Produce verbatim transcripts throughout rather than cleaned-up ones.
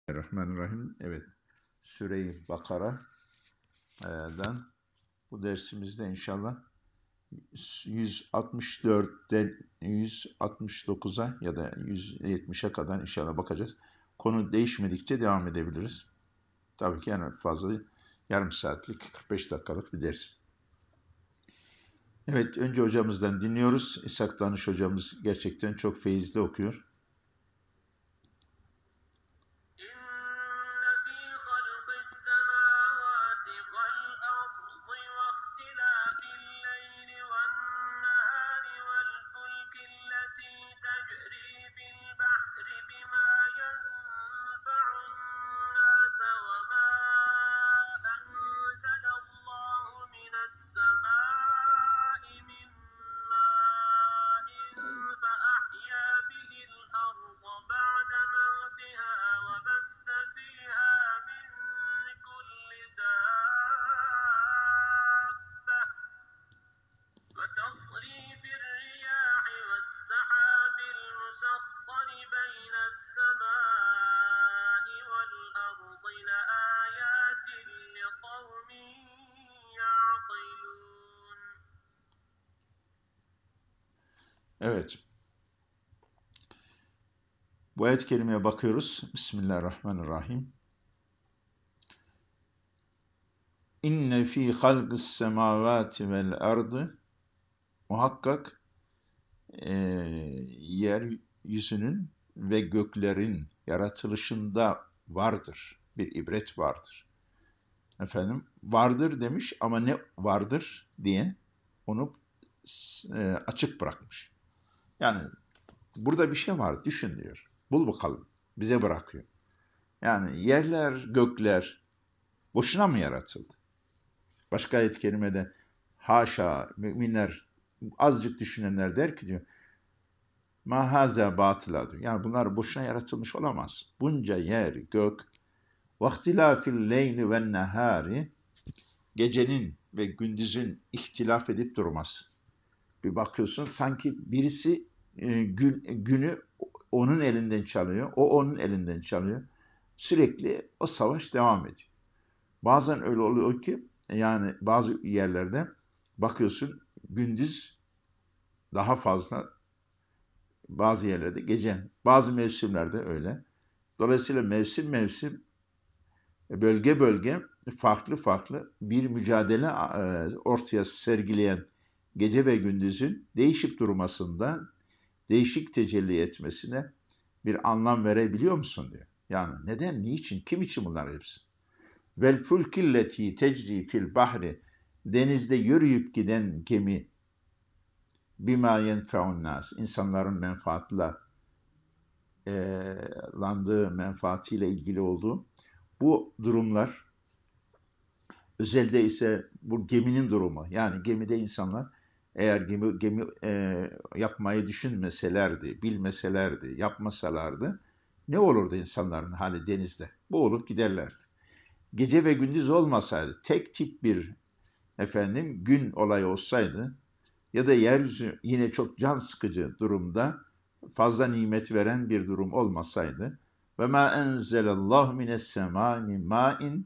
Bismillahirrahmanirrahim. Evet, Süre-i Bakara'dan bu dersimizde inşallah yüz altmış dörtten yüz altmış dokuza ya da yüz yetmişe kadar inşallah bakacağız. Konu değişmedikçe devam edebiliriz. Tabii ki en fazla yarım saatlik, kırk beş dakikalık bir ders. Evet, önce hocamızdan dinliyoruz. İshak Danış hocamız gerçekten çok feyizli okuyor. Evet. Bu ayet-i kerimeye bakıyoruz. Bismillahirrahmanirrahim. İnne fî halqis semâvâti vel ardı, muhakkak e, yeryüzünün ve göklerin yaratılışında vardır. Bir ibret vardır. Efendim vardır demiş ama ne vardır diye onu e, açık bırakmış. Yani burada bir şey var, düşün diyor. Bul bakalım. Bize bırakıyor. Yani yerler, gökler boşuna mı yaratıldı? Başka ayet-i kerimede haşa, müminler, azıcık düşünenler der ki diyor, ma haza batıla diyor. Yani bunlar boşuna yaratılmış olamaz. Bunca yer, gök, vaktilafil leyli ve nehari, gecenin ve gündüzün ihtilaf edip durması. Bir bakıyorsun sanki birisi e, gün, günü onun elinden çalıyor, o onun elinden çalıyor. Sürekli o savaş devam ediyor. Bazen öyle oluyor ki yani bazı yerlerde bakıyorsun gündüz daha fazla, bazı yerlerde gece, bazı mevsimlerde öyle. Dolayısıyla mevsim mevsim, bölge bölge farklı farklı bir mücadele e, ortaya sergileyen gece ve gündüzün değişik durmasında, değişik tecelli etmesine bir anlam verebiliyor musun diyor. Yani neden, niçin, kim için bunlar hepsi? Vel fulkilleti tecri fil bahri, denizde yürüyüp giden gemi, bima yenfe'un nas, insanların menfaatla e, landığı, menfaatiyle ilgili olduğu bu durumlar, özelde ise bu geminin durumu, yani gemide insanlar eğer gemi, gemi e, yapmayı düşünmeselerdi, bilmeselerdi, yapmasalardı ne olurdu insanların hali denizde? Boğulup giderlerdi. Gece ve gündüz olmasaydı, tek tip bir efendim gün olayı olsaydı ya da yeryüzü yine çok can sıkıcı durumda fazla nimet veren bir durum olmasaydı ve ma enzelallahu mines semâni mâin,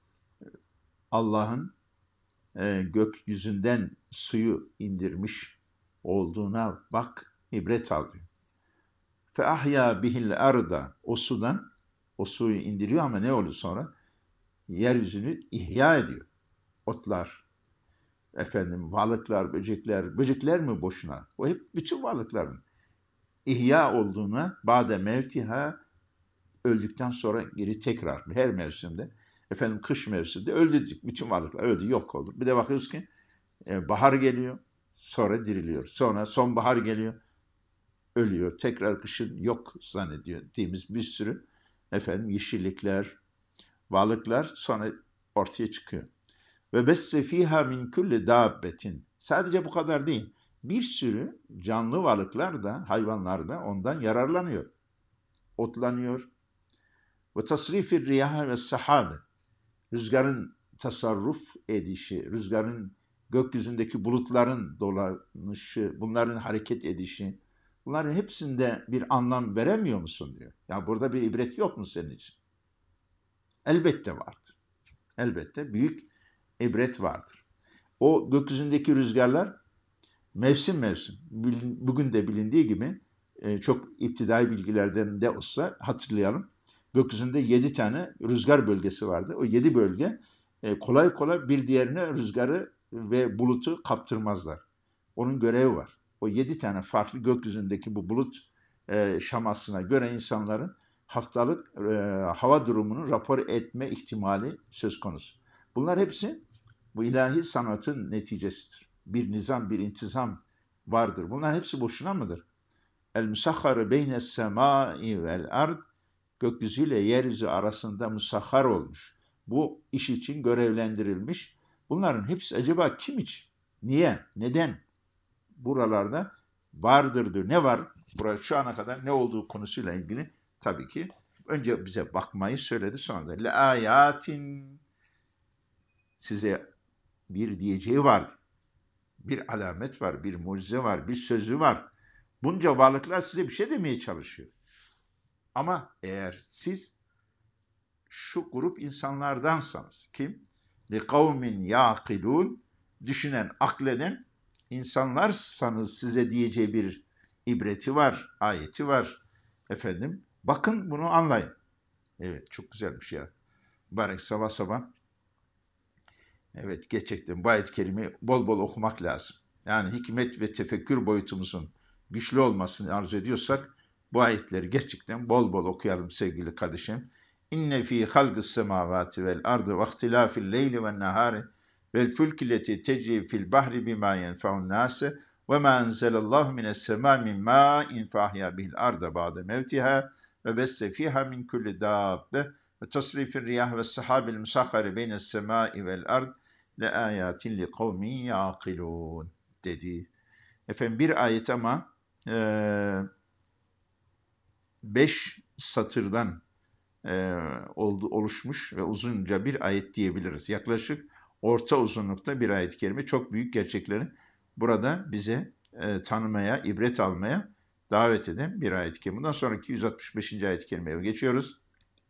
Allah'ın e, gökyüzünden suyu indirmiş olduğuna bak, ibret al diyor. Fe ahya bihil arda, o sudan, o suyu indiriyor ama ne oluyor sonra? Yeryüzünü ihya ediyor. Otlar, efendim balıklar, böcekler, böcekler mi boşuna? O hep bütün varlıkların ihya olduğuna, ba'de mevtiha, öldükten sonra geri tekrar her mevsimde, efendim kış mevsiminde öldü, bütün varlıklar öldü, yok oldu. Bir de bakıyoruz ki e, bahar geliyor, sonra diriliyor. Sonra sonbahar geliyor, ölüyor. Tekrar kışın yok zannediyor dediğimiz bir sürü efendim yeşillikler, varlıklar sonra ortaya çıkıyor. Ve besse fiha min kulli dabbetin. Sadece bu kadar değil. Bir sürü canlı varlıklar da, hayvanlar da ondan yararlanıyor. Otlanıyor. Ve tasrifir riyaha ve sahabe. Rüzgarın tasarruf edişi, rüzgarın gökyüzündeki bulutların dolanışı, bunların hareket edişi, bunların hepsinde bir anlam veremiyor musun diyor. Ya burada bir ibret yok mu senin için? Elbette vardır. Elbette büyük ibret vardır. O gökyüzündeki rüzgarlar mevsim mevsim. Bugün de bilindiği gibi çok iptidai bilgilerden de olsa hatırlayalım. Gökyüzünde yedi tane rüzgar bölgesi vardı. O yedi bölge kolay kolay bir diğerine rüzgarı ve bulutu kaptırmazlar. Onun görevi var. O yedi tane farklı gökyüzündeki bu bulut e, şamasına göre insanların haftalık e, hava durumunu rapor etme ihtimali söz konusu. Bunlar hepsi bu ilahi sanatın neticesidir. Bir nizam, bir intizam vardır. Bunlar hepsi boşuna mıdır? El musahharu beynes semai vel ard, gökyüzüyle yeryüzü arasında musahhar olmuş. Bu iş için görevlendirilmiş. Bunların hepsi acaba kim için? Niye? Neden? Buralarda vardır diyor. Ne var? Burada şu ana kadar ne olduğu konusuyla ilgili tabii ki önce bize bakmayı söyledi, sonra da le ayatin, size bir diyeceği var. Bir alamet var, bir mucize var, bir sözü var. Bunca varlıklar size bir şey demeye çalışıyor. Ama eğer siz şu grup insanlardansanız, kim? Li kavmin yaqilun, düşünen, akleden insanlarsanız size diyeceği bir ibreti var, ayeti var. Efendim, bakın bunu anlayın. Evet, çok güzelmiş ya. Mübarek sabah sabah. Evet, gerçekten bu ayet-i kerimeyi bol bol okumak lazım. Yani hikmet ve tefekkür boyutumuzun güçlü olmasını arzu ediyorsak bu ayetleri gerçekten bol bol okuyalım sevgili kardeşim. İnne fî halgis semâvâti vel ardı ve ihtilâfil leyli ven nehâri vel fulki leti tecri fil bahri bimâ yenfe'un nâse ve mâ enzelallahu mines semâ min mâin fâhya bihil arda ba'de mevtiha ve besse fîhâ min kulli dâbbe ve tasrifir riyah ve sahabil musahhari beynes semâi vel ard le ayatin li kavmin yaqilun dedi. Efendim bir ayet ama e, beş satırdan e, oldu, oluşmuş ve uzunca bir ayet diyebiliriz. Yaklaşık orta uzunlukta bir ayet-i kerime, çok büyük gerçekleri burada bize e, tanımaya, ibret almaya davet eden bir ayet-i kerime. Bundan sonraki yüz altmış beşinci ayet-i kerimeye geçiyoruz.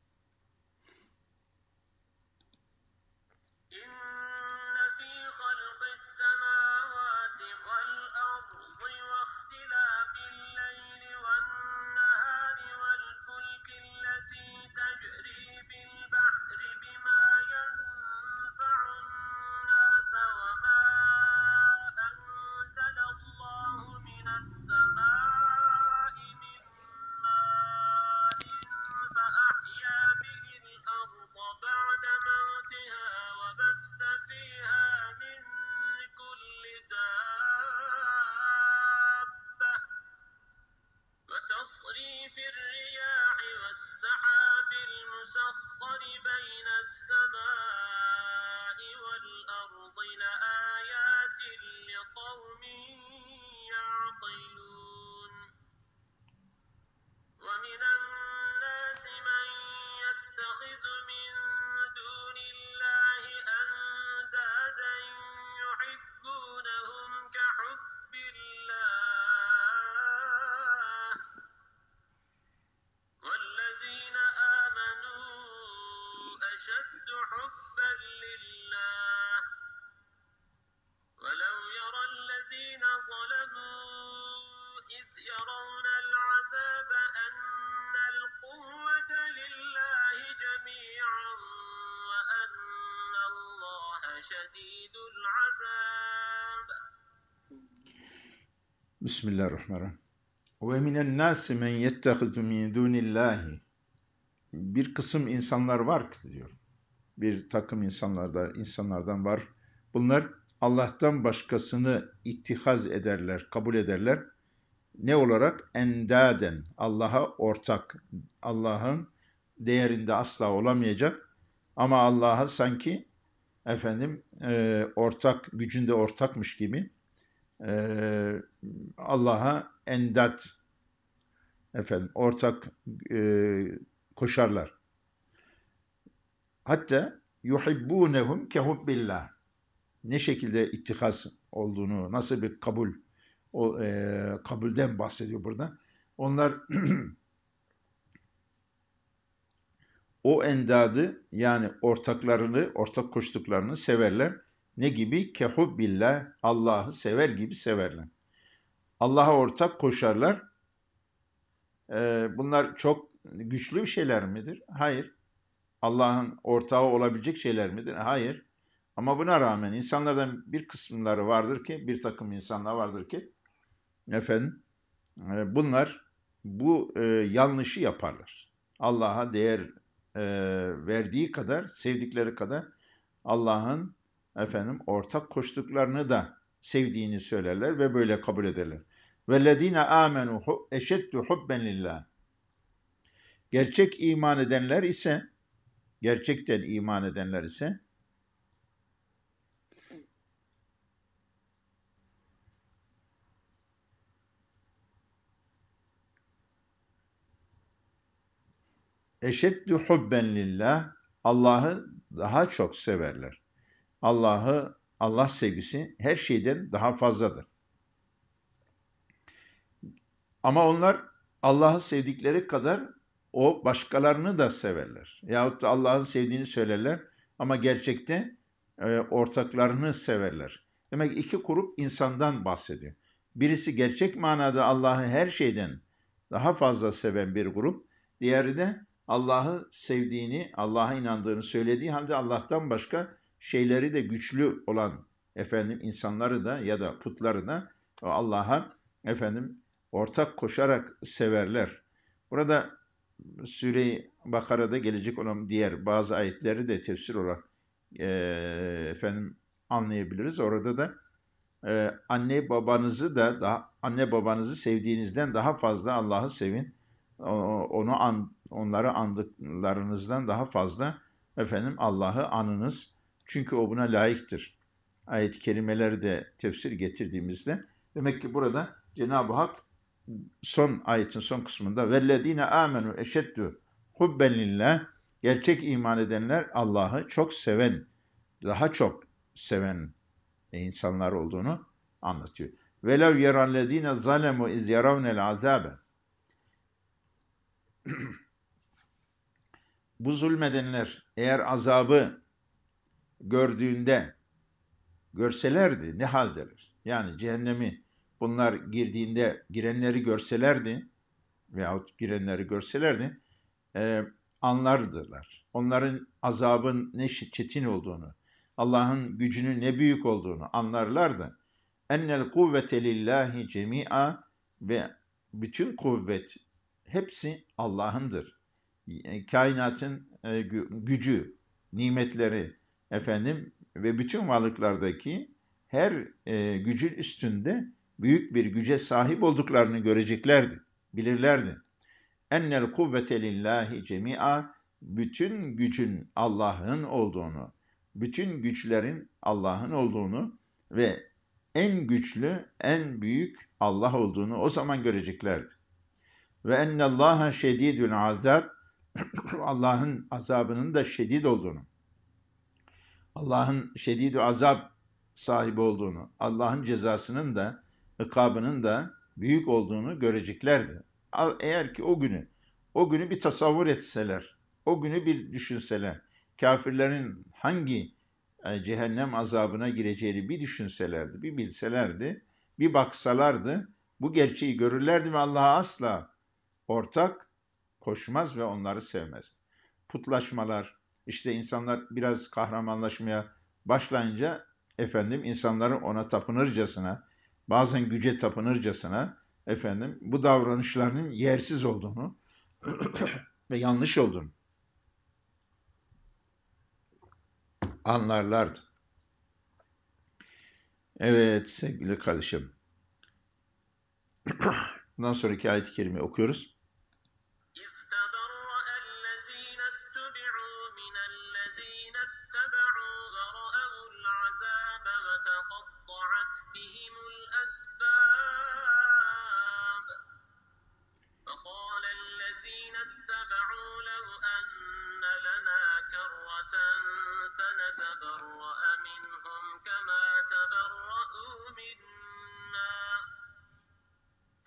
Bismillahirrahmanirrahim. Ve minen nâsi men yettehizu min dûnillâhi. Bir kısım insanlar var ki diyor. Bir takım insanlarda, insanlardan var. Bunlar Allah'tan başkasını ittihaz ederler, kabul ederler. Ne olarak? Endaden, Allah'a ortak. Allah'ın değerinde asla olamayacak. Ama Allah'a sanki efendim e, ortak, gücünde ortakmış gibi e, Allah'a endat, efendim ortak e, koşarlar. Hatta yuhibbunehum kehubbillah. Ne şekilde ittihas olduğunu, nasıl bir kabul, o e, kabulden bahsediyor burada. Onlar o endadı yani ortaklarını, ortak koştuklarını severler. Ne gibi? Kehubbillah, Allah'ı sever gibi severler. Allah'a ortak koşarlar. Ee, bunlar çok güçlü bir şeyler midir? Hayır. Allah'ın ortağı olabilecek şeyler midir? Hayır. Ama buna rağmen insanlardan bir kısımları vardır ki, bir takım insanlar vardır ki, efendim, e, bunlar bu e, yanlışı yaparlar. Allah'a değer e, verdiği kadar, sevdikleri kadar Allah'ın efendim ortak koştuklarını da sevdiğini söylerler ve böyle kabul ederler. Vellezine amenu eşeddu hubben lillah. Gerçek iman edenler ise, gerçekten iman edenler ise eşeddu hubben lillah, Allah'ı daha çok severler. Allah'ı, Allah sevgisi her şeyden daha fazladır. Ama onlar Allah'ı sevdikleri kadar o başkalarını da severler. Yahut da Allah'ı sevdiğini söylerler ama gerçekte e, ortaklarını severler. Demek iki grup insandan bahsediyor. Birisi gerçek manada Allah'ı her şeyden daha fazla seven bir grup. Diğeri de Allah'ı sevdiğini, Allah'a inandığını söylediği halde Allah'tan başka şeyleri de güçlü olan efendim insanları da ya da putları da Allah'a efendim ortak koşarak severler. Burada Süre-i Bakara'da gelecek olan diğer bazı ayetleri de tefsir olarak e, efendim anlayabiliriz. Orada da e, anne babanızı da daha, anne babanızı sevdiğinizden daha fazla Allah'ı sevin. O, onu an, onları andıklarınızdan daha fazla efendim Allah'ı anınız. Çünkü o buna layıktır. Ayet-i kerimeleri de tefsir getirdiğimizde demek ki burada Cenab-ı Hak son ayetin son kısmında vellezine amenu eşeddu hubben lillah, gerçek iman edenler Allah'ı çok seven, daha çok seven insanlar olduğunu anlatıyor. Velev yerallezine zalemu iz yaravnel azabe. Bu zulmedenler eğer azabı gördüğünde görselerdi ne haldeler? Yani cehennemi bunlar girdiğinde girenleri görselerdi veyahut girenleri görselerdi e, anlardılar. Onların azabın ne çetin olduğunu, Allah'ın gücünün ne büyük olduğunu anlarlardı. Ennel kuvvete lillahi cemi'a, ve bütün kuvvet hepsi Allah'ındır. Kainatın e, gücü, nimetleri efendim ve bütün varlıklardaki her e, gücün üstünde büyük bir güce sahip olduklarını göreceklerdi, bilirlerdi. Ennel kuvvete lillahi cemi'a, bütün gücün Allah'ın olduğunu, bütün güçlerin Allah'ın olduğunu ve en güçlü, en büyük Allah olduğunu o zaman göreceklerdi. Ve ennallaha şedidül azab, Allah'ın azabının da şedid olduğunu, Allah'ın şedid-i azap sahibi olduğunu, Allah'ın cezasının da, ikabının da büyük olduğunu göreceklerdi. Eğer ki o günü, o günü bir tasavvur etseler, o günü bir düşünseler, kafirlerin hangi e, cehennem azabına gireceğini bir düşünselerdi, bir bilselerdi, bir baksalardı, bu gerçeği görürlerdi ve Allah'a asla ortak koşmaz ve onları sevmezdi. Putlaşmalar, işte insanlar biraz kahramanlaşmaya başlayınca efendim insanları ona tapınırcasına, bazen güce tapınırcasına efendim bu davranışlarının yersiz olduğunu ve yanlış olduğunu anlarlardı. Evet sevgili kardeşim. Bundan sonraki ayet-i kerimeyi okuyoruz.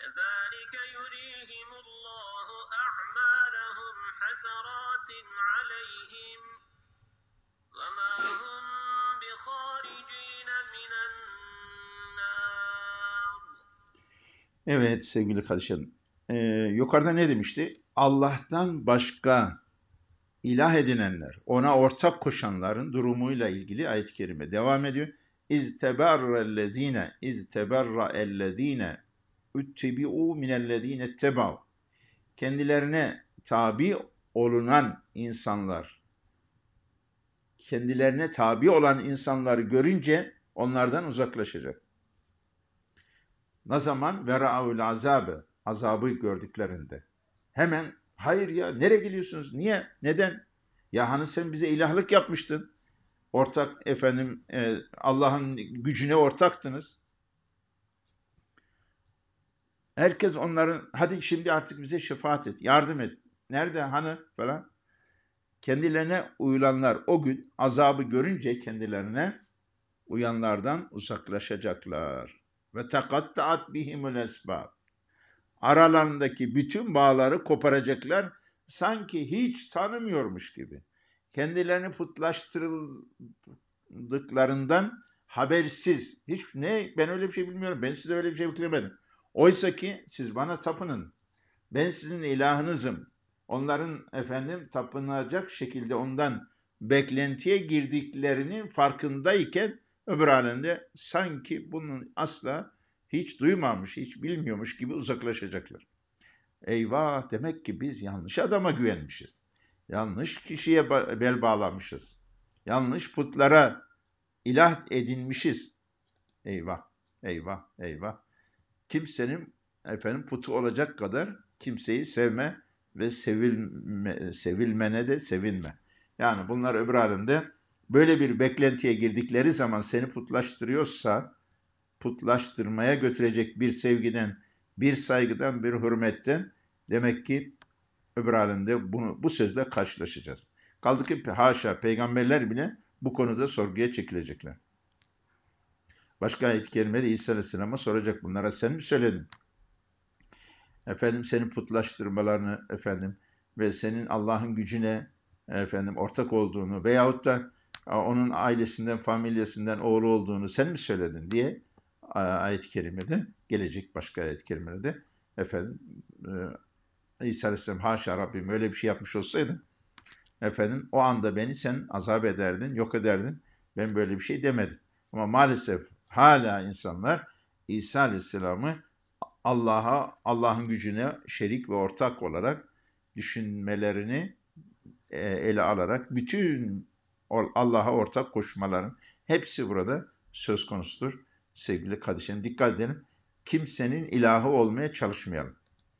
كذلك يريهم الله أعمالهم حسرات Evet sevgili kardeşlerim. Ee, yukarıda ne demişti? Allah'tan başka ilah edinenler, ona ortak koşanların durumuyla ilgili ayet-i kerime devam ediyor. İz teberrellezine iz teberra'ellezine üttebi'u minellezine etteba'u. Kendilerine tabi olunan insanlar, kendilerine tabi olan insanları görünce onlardan uzaklaşacak. Ne zaman? Vera'ul azabı, azabı gördüklerinde. Hemen hayır ya nereye gidiyorsunuz? Niye? Neden? Ya hani sen bize ilahlık yapmıştın. Ortak efendim e, Allah'ın gücüne ortaktınız. Herkes onların hadi şimdi artık bize şefaat et, yardım et. Nerede hani falan. Kendilerine uyulanlar o gün azabı görünce kendilerine uyanlardan uzaklaşacaklar. Ve tekattaat bihimul esbab. Aralarındaki bütün bağları koparacaklar sanki hiç tanımıyormuş gibi. Kendilerini putlaştırıldıklarından habersiz. Hiç ne ben öyle bir şey bilmiyorum. Ben size öyle bir şey yüklemedim. Oysa ki siz bana tapının. Ben sizin ilahınızım. Onların efendim tapınacak şekilde ondan beklentiye girdiklerinin farkındayken öbür alemde sanki bunun asla hiç duymamış, hiç bilmiyormuş gibi uzaklaşacaklar. Eyvah demek ki biz yanlış adama güvenmişiz. Yanlış kişiye bel bağlamışız. Yanlış putlara ilah edinmişiz. Eyvah, eyvah, eyvah. Kimsenin efendim putu olacak kadar kimseyi sevme ve sevilme, sevilmene de sevinme. Yani bunlar öbür alemde böyle bir beklentiye girdikleri zaman seni putlaştırıyorsa, putlaştırmaya götürecek bir sevgiden, bir saygıdan, bir hürmetten demek ki öbür alemde bunu, bu sözle karşılaşacağız. Kaldı ki haşa peygamberler bile bu konuda sorguya çekilecekler. Başka ayet-i kerimede İsa Aleyhisselam'a soracak bunlara sen mi söyledin? Efendim senin putlaştırmalarını efendim ve senin Allah'ın gücüne efendim ortak olduğunu veyahut da onun ailesinden, familyasından oğlu olduğunu sen mi söyledin diye ayet-i kerimede gelecek başka ayet-i kerimede efendim İsa Aleyhisselam haşa Rabbim öyle bir şey yapmış olsaydım efendim o anda beni sen azap ederdin, yok ederdin. Ben böyle bir şey demedim. Ama maalesef hala insanlar İsa Aleyhisselam'ı Allah'a, Allah'ın gücüne şerik ve ortak olarak düşünmelerini e, ele alarak bütün Allah'a ortak koşmaların hepsi burada söz konusudur. Sevgili kardeşlerim dikkat edelim. Kimsenin ilahı olmaya çalışmayalım.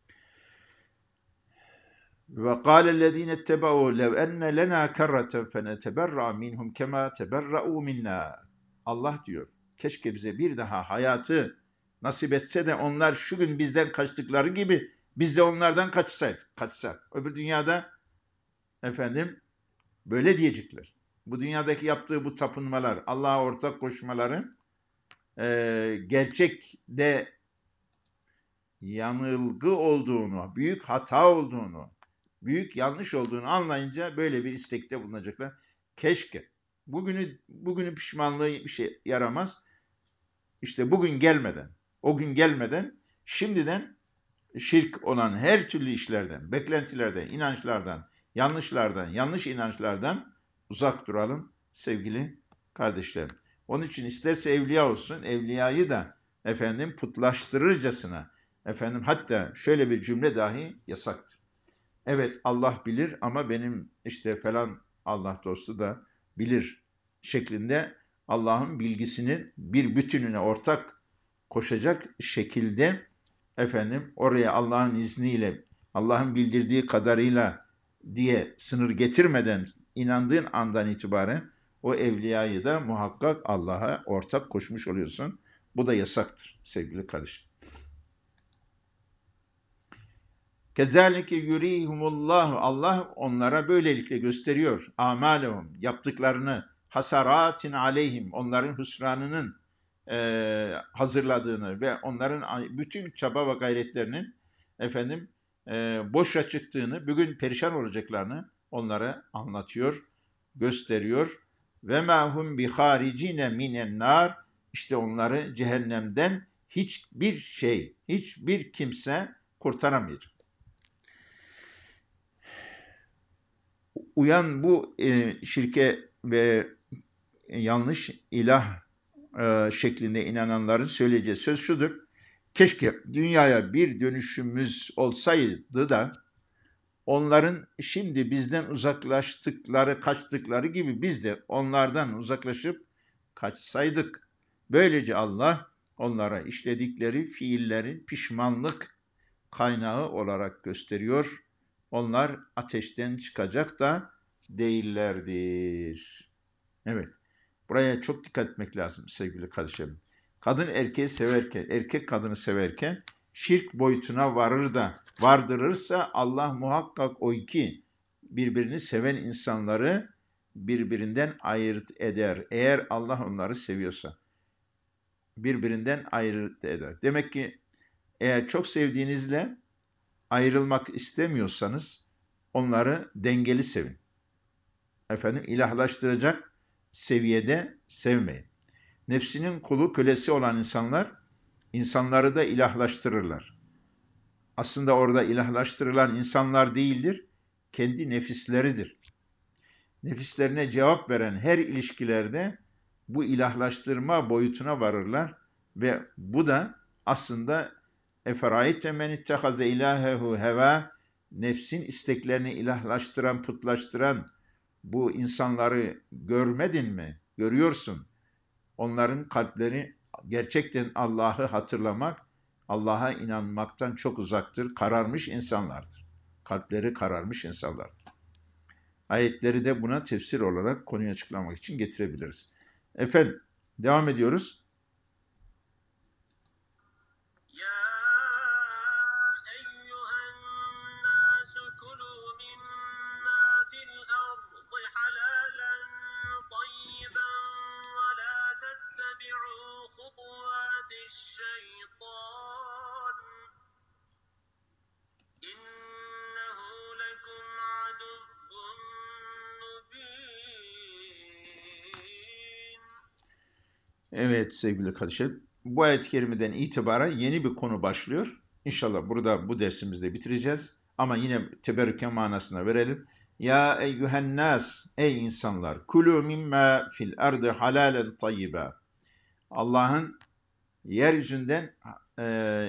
Ve kâlellezîne etteba'û lev enne lenâ kerreten feneteberra minhum kemâ teberra'û minnâ. Allah diyor, keşke bize bir daha hayatı nasip etse de onlar şu gün bizden kaçtıkları gibi biz de onlardan kaçsaydık, kaçsak. Öbür dünyada efendim böyle diyecekler. Bu dünyadaki yaptığı bu tapınmalar, Allah'a ortak koşmaların e, gerçekte yanılgı olduğunu, büyük hata olduğunu, büyük yanlış olduğunu anlayınca böyle bir istekte bulunacaklar. Keşke. Bugünü bugünü pişmanlığı bir şey yaramaz. İşte bugün gelmeden, o gün gelmeden şimdiden şirk olan her türlü işlerden, beklentilerden, inançlardan, yanlışlardan, yanlış inançlardan uzak duralım sevgili kardeşlerim. Onun için isterse evliya olsun, evliyayı da efendim putlaştırırcasına, efendim hatta şöyle bir cümle dahi yasaktır. Evet Allah bilir ama benim işte falan Allah dostu da bilir şeklinde Allah'ın bilgisinin bir bütününe ortak koşacak şekilde efendim oraya Allah'ın izniyle, Allah'ın bildirdiği kadarıyla diye sınır getirmeden inandığın andan itibaren o evliyayı da muhakkak Allah'a ortak koşmuş oluyorsun. Bu da yasaktır sevgili kardeşim. Kezalike yurihumullahu Allah onlara böylelikle gösteriyor. Amalehum yaptıklarını hasaratin aleyhim onların hüsranının e, hazırladığını ve onların bütün çaba ve gayretlerinin efendim e, boşa çıktığını, bugün perişan olacaklarını onlara anlatıyor, gösteriyor. Ve ma hum bi haricine minen nar işte onları cehennemden hiçbir şey, hiçbir kimse kurtaramayacak. Uyan bu e, şirke ve yanlış ilah e, şeklinde inananların söyleyeceği söz şudur: keşke dünyaya bir dönüşümüz olsaydı da onların şimdi bizden uzaklaştıkları, kaçtıkları gibi biz de onlardan uzaklaşıp kaçsaydık. Böylece Allah onlara işledikleri fiillerin pişmanlık kaynağı olarak gösteriyor. Onlar ateşten çıkacak da değillerdir. Evet, buraya çok dikkat etmek lazım sevgili kardeşlerim. Kadın erkeği severken, erkek kadını severken şirk boyutuna varır da vardırırsa Allah muhakkak o iki birbirini seven insanları birbirinden ayırt eder. Eğer Allah onları seviyorsa birbirinden ayırt eder. Demek ki eğer çok sevdiğinizle ayrılmak istemiyorsanız onları dengeli sevin. Efendim, ilahlaştıracak seviyede sevmeyin. Nefsinin kulu, kölesi olan insanlar insanları da ilahlaştırırlar. Aslında orada ilahlaştırılan insanlar değildir, kendi nefisleridir. Nefislerine cevap veren her ilişkilerde bu ilahlaştırma boyutuna varırlar ve bu da aslında eferayte men ittehaze ilahehu heva, nefsin isteklerini ilahlaştıran, putlaştıran bu insanları görmedin mi? Görüyorsun. Onların kalpleri gerçekten Allah'ı hatırlamak, Allah'a inanmaktan çok uzaktır, kararmış insanlardır. Kalpleri kararmış insanlardır. Ayetleri de buna tefsir olarak konuyu açıklamak için getirebiliriz. Efendim, devam ediyoruz. Evet sevgili kardeşlerim, bu ayet-i kerimeden itibaren yeni bir konu başlıyor. İnşallah burada bu dersimizde bitireceğiz. Ama yine teberrüke manasına verelim. Ya eyyühen nas, ey insanlar, kulü mimma fil ardı halalen tayyiba. Allah'ın yeryüzünden e,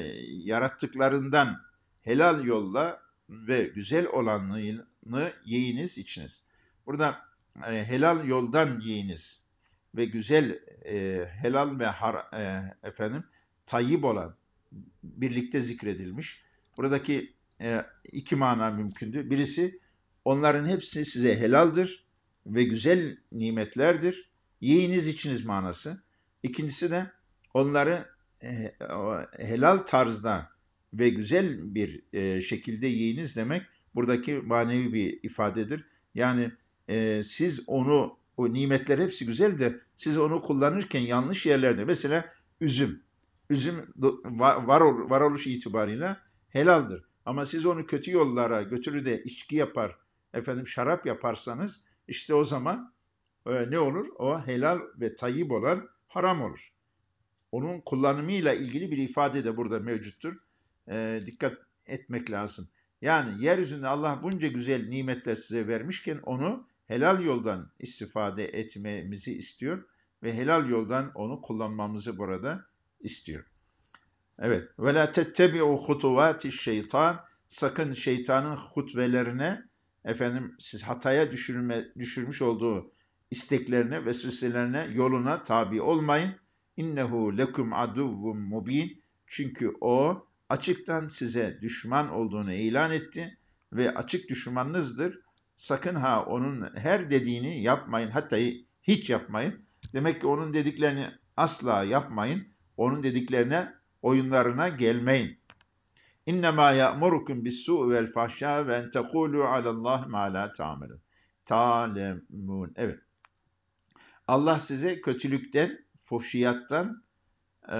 yarattıklarından helal yolla ve güzel olanını yiyiniz, içiniz. Burada e, helal yoldan yiyiniz ve güzel, e, helal ve har, e, efendim tayyip olan birlikte zikredilmiş. Buradaki e, iki mana mümkündür. Birisi, onların hepsi size helaldir ve güzel nimetlerdir. Yiyiniz, içiniz manası. İkincisi de onları e, helal tarzda ve güzel bir e, şekilde yiyiniz demek buradaki manevi bir ifadedir. Yani e, siz onu, o nimetler hepsi güzel de siz onu kullanırken yanlış yerlerde, mesela üzüm. Üzüm var, varoluş itibarıyla helaldir. Ama siz onu kötü yollara götürür de içki yapar, efendim şarap yaparsanız işte o zaman e, ne olur? O helal ve tayyip olan haram olur. Onun kullanımıyla ilgili bir ifade de burada mevcuttur. E, dikkat etmek lazım. Yani yeryüzünde Allah bunca güzel nimetler size vermişken onu helal yoldan istifade etmemizi istiyor ve helal yoldan onu kullanmamızı burada istiyor. Evet. Ve la tettebi'u hutuvati şeytan. Sakın şeytanın hutvelerine, efendim siz hataya düşürme, düşürmüş olduğu isteklerine, vesveselerine, yoluna tabi olmayın. İnnehu lekum aduvvun mubin. Çünkü o açıktan size düşman olduğunu ilan etti ve açık düşmanınızdır. Sakın ha onun her dediğini yapmayın. Hatta hiç yapmayın. Demek ki onun dediklerini asla yapmayın. Onun dediklerine, oyunlarına gelmeyin. İnnemâ ya'murukum bis-sû'i vel fahşâ ve en tekûlû alallâhi mâ lâ ta'melûn. Ta'lemûn. Evet. Allah size kötülükten, fuhşiyattan, e,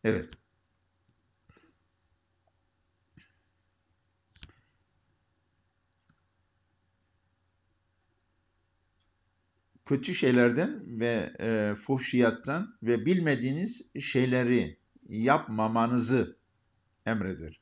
Evet. Kötü şeylerden ve e, fuhşiyattan ve bilmediğiniz şeyleri yapmamanızı emreder.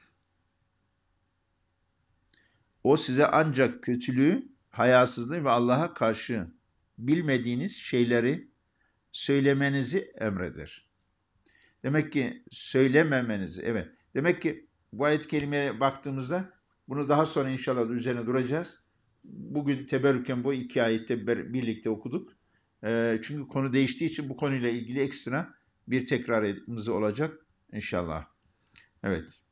O size ancak kötülüğü, hayasızlığı ve Allah'a karşı bilmediğiniz şeyleri söylemenizi emreder. Demek ki söylememenizi, evet. Demek ki bu ayet-i kerimeye baktığımızda bunu daha sonra inşallah üzerine duracağız. Bugün teberrüken bu iki ayette birlikte okuduk. E, çünkü konu değiştiği için bu konuyla ilgili ekstra bir tekrarımız olacak inşallah. Evet.